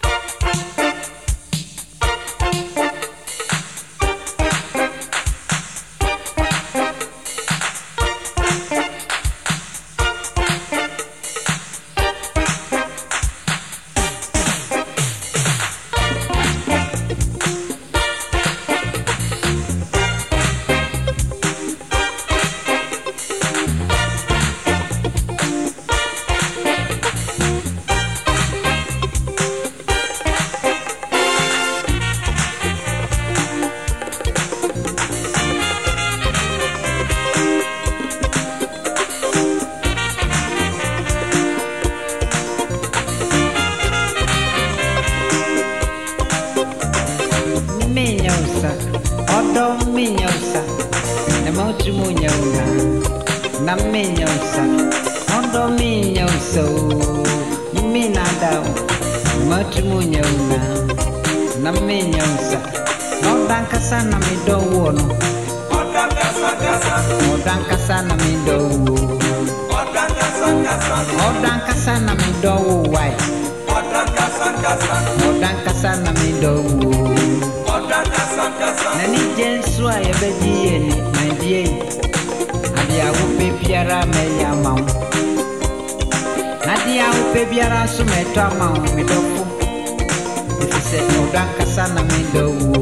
minyosa na motu munyona na minyosa ondo minyoso minadao motu munyona na minyosa odanka sana midowono odanka sana midowo odanka sana midowo wai odanka sana midowo nani jensua ya bedie ni mandie adia upe biara me ya mawo nadia upe biara so metwa mawo medofo ifise odanka sana midowo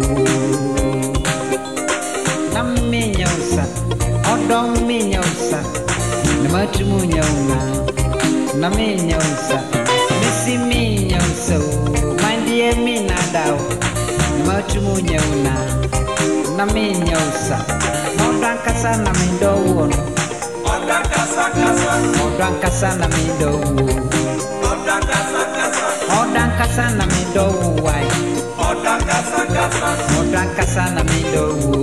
na minyosa odon minyosa na matumu nyauna na minyosa misi minyosa mandie minadao matumu nyauna na minyosa odanka sana midowo odanka sana midowo odanka sana midowo wai odanka sana midowo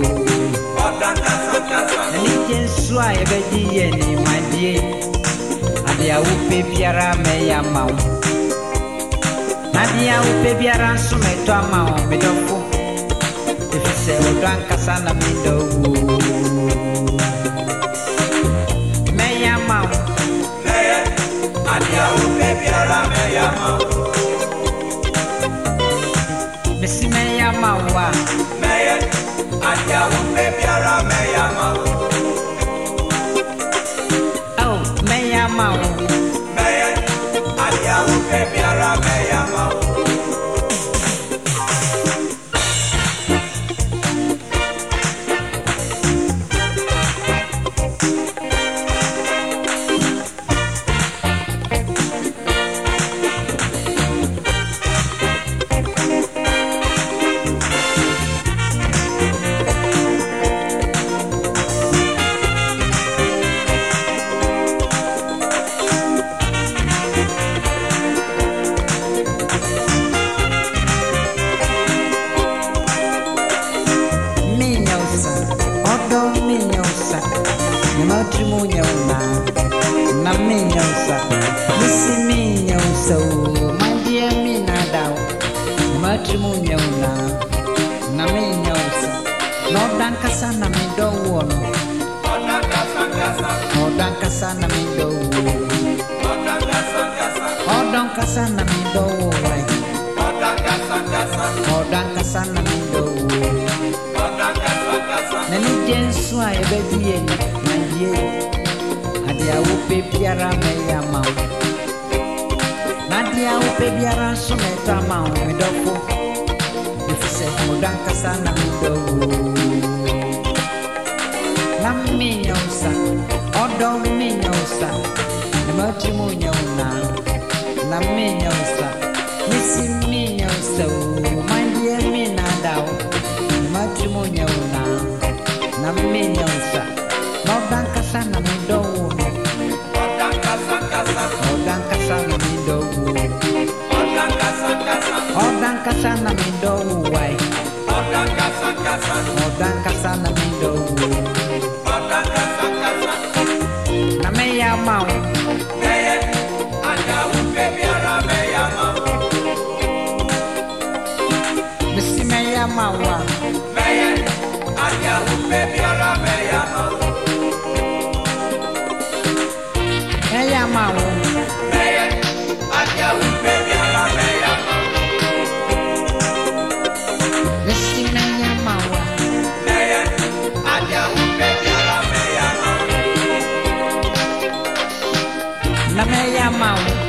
ni jensua ya bedie ni mandie adia upe biara me ya mawo nadia upe biara so metwa mawo medofo ifise odanka sana midowo me ya mawo adia upe biara me ya mawo misi me ya mawo adia upe biara me ya mawo oh me ya mawo adia upe biara me ya mawo matumu nyauna na minyosa misi minyosa mandie minadao matumu nyauna na minyosa odanka sana midowo odanka sana midowo odanka sana midowo wai odanka sana midowo nani jensua ya bedie ni adia upe biara me ya mawo nadia upe biara so metwa mawo medofo ifise odanka sana midowo na minyosa odo minyosa na matumu nyauna na minyosa misi minyosa mandie minadao na matumu nyauna na minyosa odanka sana midowo odanka sana midowo odanka sana midowo wai odanka sana midowo na me ya mawo misi me ya mawo adia upe biara me ya mawo ya mawo adia upe biara me ya mawo na me ya ma wo